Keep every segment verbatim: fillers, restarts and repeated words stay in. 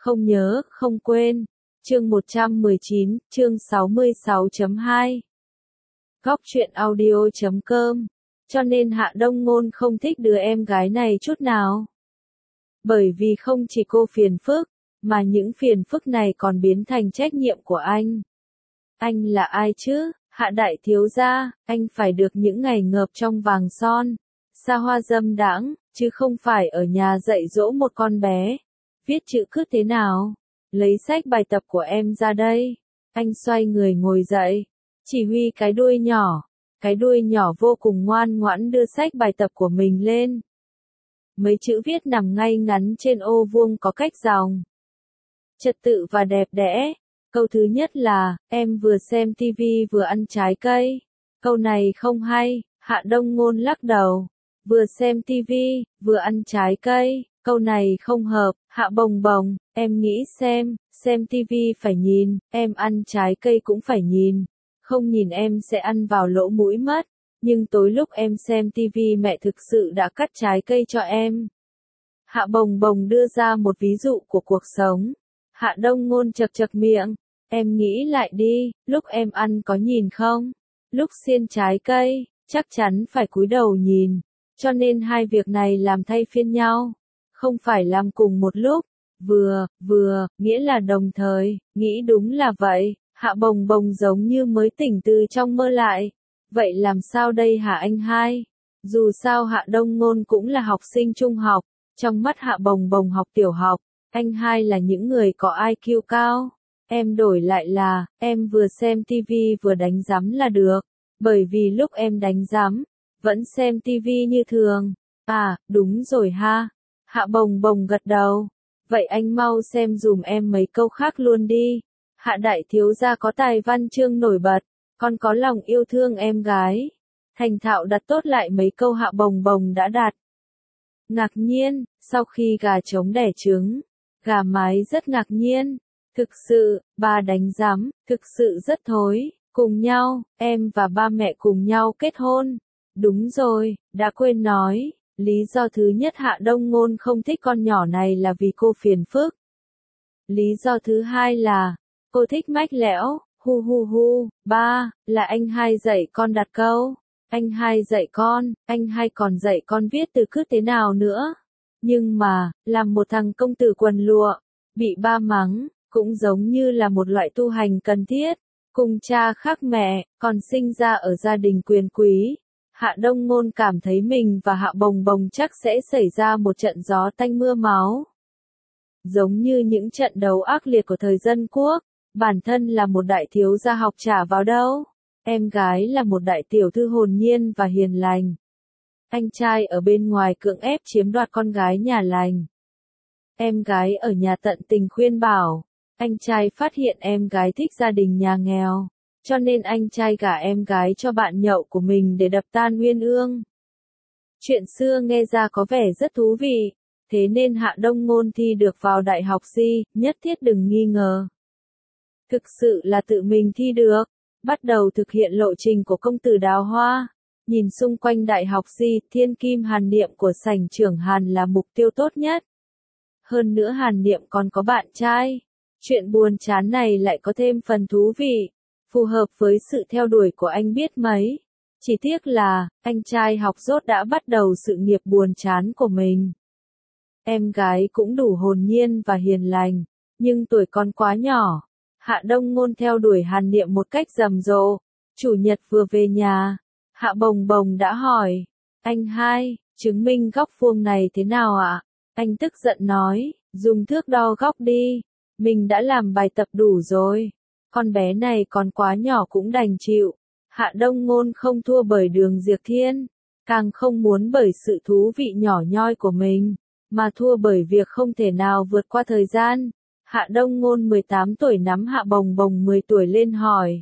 không nhớ, không quên. Chương một trăm mười chín, chương sáu mươi sáu chấm hai. Góc truyện audio chấm com. Cho nên Hạ Đông Ngôn không thích đứa em gái này chút nào. Bởi vì không chỉ cô phiền phức, mà những phiền phức này còn biến thành trách nhiệm của anh. Anh là ai chứ? Hạ đại thiếu gia, anh phải được những ngày ngợp trong vàng son, xa hoa dâm đãng, chứ không phải ở nhà dạy dỗ một con bé. Viết chữ cứ thế nào? Lấy sách bài tập của em ra đây. Anh xoay người ngồi dậy, chỉ huy cái đuôi nhỏ. Cái đuôi nhỏ vô cùng ngoan ngoãn đưa sách bài tập của mình lên. Mấy chữ viết nằm ngay ngắn trên ô vuông có cách dòng. Trật tự và đẹp đẽ. Câu thứ nhất là, em vừa xem tivi vừa ăn trái cây. Câu này không hay, Hạ Đông Ngôn lắc đầu. Vừa xem tivi, vừa ăn trái cây, câu này không hợp. Hạ Bồng Bồng, em nghĩ xem, xem tivi phải nhìn, em ăn trái cây cũng phải nhìn. Không nhìn em sẽ ăn vào lỗ mũi mất. Nhưng tối lúc em xem tivi mẹ thực sự đã cắt trái cây cho em. Hạ Bồng Bồng đưa ra một ví dụ của cuộc sống. Hạ Đông Ngôn chật chật miệng. Em nghĩ lại đi, lúc em ăn có nhìn không? Lúc xiên trái cây, chắc chắn phải cúi đầu nhìn. Cho nên hai việc này làm thay phiên nhau. Không phải làm cùng một lúc. Vừa, vừa, nghĩa là đồng thời, nghĩ đúng là vậy. Hạ Bồng Bồng giống như mới tỉnh từ trong mơ lại. Vậy làm sao đây hả anh hai? Dù sao Hạ Đông Ngôn cũng là học sinh trung học. Trong mắt Hạ Bồng Bồng học tiểu học, anh hai là những người có i kiu cao. Em đổi lại là, em vừa xem tivi vừa đánh rắm là được. Bởi vì lúc em đánh rắm, vẫn xem tivi như thường. À, đúng rồi ha. Hạ Bồng Bồng gật đầu. Vậy anh mau xem dùm em mấy câu khác luôn đi. Hạ đại thiếu gia có tài văn chương nổi bật, còn có lòng yêu thương em gái. Thành thạo đặt tốt lại mấy câu Hạ Bồng Bồng đã đặt. Ngạc nhiên, sau khi gà trống đẻ trứng, gà mái rất ngạc nhiên. Thực sự, ba đánh rắm, thực sự rất thối. Cùng nhau, em và ba mẹ cùng nhau kết hôn. Đúng rồi, đã quên nói, lý do thứ nhất Hạ Đông Ngôn không thích con nhỏ này là vì cô phiền phức. Lý do thứ hai là, cô thích mách lẻo, hu hu hu. Ba, là anh hai dạy con đặt câu. Anh hai dạy con, anh hai còn dạy con viết từ cứ thế nào nữa. Nhưng mà, làm một thằng công tử quần lụa, bị ba mắng, cũng giống như là một loại tu hành cần thiết. Cùng cha khác mẹ, còn sinh ra ở gia đình quyền quý. Hạ Đông Ngôn cảm thấy mình và Hạ Bồng Bồng chắc sẽ xảy ra một trận gió tanh mưa máu. Giống như những trận đấu ác liệt của thời dân quốc, bản thân là một đại thiếu gia học chả vào đâu. Em gái là một đại tiểu thư hồn nhiên và hiền lành. Anh trai ở bên ngoài cưỡng ép chiếm đoạt con gái nhà lành. Em gái ở nhà tận tình khuyên bảo. Anh trai phát hiện em gái thích gia đình nhà nghèo. Cho nên anh trai gả em gái cho bạn nhậu của mình để đập tan uyên ương. Chuyện xưa nghe ra có vẻ rất thú vị. Thế nên Hạ Đông Ngôn thi được vào đại học gì, nhất thiết đừng nghi ngờ. Thực sự là tự mình thi được. Bắt đầu thực hiện lộ trình của công tử Đào Hoa. Nhìn xung quanh đại học gì, thiên kim Hàn Niệm của sảnh trưởng Hàn là mục tiêu tốt nhất. Hơn nữa Hàn Niệm còn có bạn trai. Chuyện buồn chán này lại có thêm phần thú vị. Phù hợp với sự theo đuổi của anh biết mấy. Chỉ tiếc là, anh trai học dốt đã bắt đầu sự nghiệp buồn chán của mình. Em gái cũng đủ hồn nhiên và hiền lành, nhưng tuổi còn quá nhỏ. Hạ Đông Ngôn theo đuổi Hàn Niệm một cách rầm rộ. Chủ nhật vừa về nhà, Hạ Bồng Bồng đã hỏi, anh hai, chứng minh góc vuông này thế nào ạ? Anh tức giận nói, dùng thước đo góc đi, mình đã làm bài tập đủ rồi. Con bé này còn quá nhỏ cũng đành chịu. Hạ Đông Ngôn không thua bởi Đường Diệp Thiên, càng không muốn bởi sự thú vị nhỏ nhoi của mình, mà thua bởi việc không thể nào vượt qua thời gian. Hạ Đông Ngôn mười tám tuổi nắm Hạ Bồng Bồng mười tuổi lên hỏi.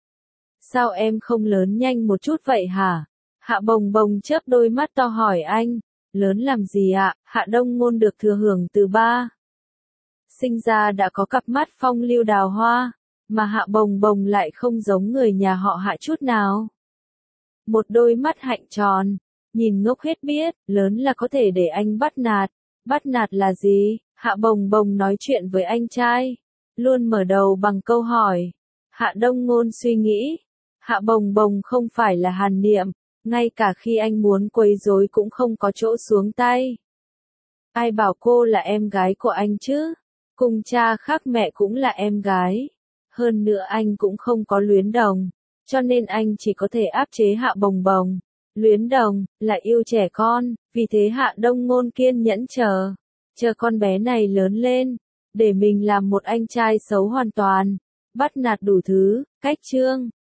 Sao em không lớn nhanh một chút vậy hả? Hạ Bồng Bồng chớp đôi mắt to hỏi anh. Lớn làm gì ạ? Hạ Đông Ngôn được thừa hưởng từ ba. Sinh ra đã có cặp mắt phong lưu đào hoa, mà Hạ Bồng Bồng lại không giống người nhà họ Hạ chút nào. Một đôi mắt hạnh tròn, nhìn ngốc hết biết, lớn là có thể để anh bắt nạt. Bắt nạt là gì? Hạ Bồng Bồng nói chuyện với anh trai, luôn mở đầu bằng câu hỏi. Hạ Đông Ngôn suy nghĩ, Hạ Bồng Bồng không phải là Hàn Niệm, ngay cả khi anh muốn quấy rối cũng không có chỗ xuống tay. Ai bảo cô là em gái của anh chứ? Cùng cha khác mẹ cũng là em gái. Hơn nữa anh cũng không có luyến đồng, cho nên anh chỉ có thể áp chế Hạ Bồng Bồng. Luyến đồng, là yêu trẻ con, vì thế Hạ Đông Ngôn kiên nhẫn chờ. Chờ con bé này lớn lên, để mình làm một anh trai xấu hoàn toàn, bắt nạt đủ thứ, cách trương.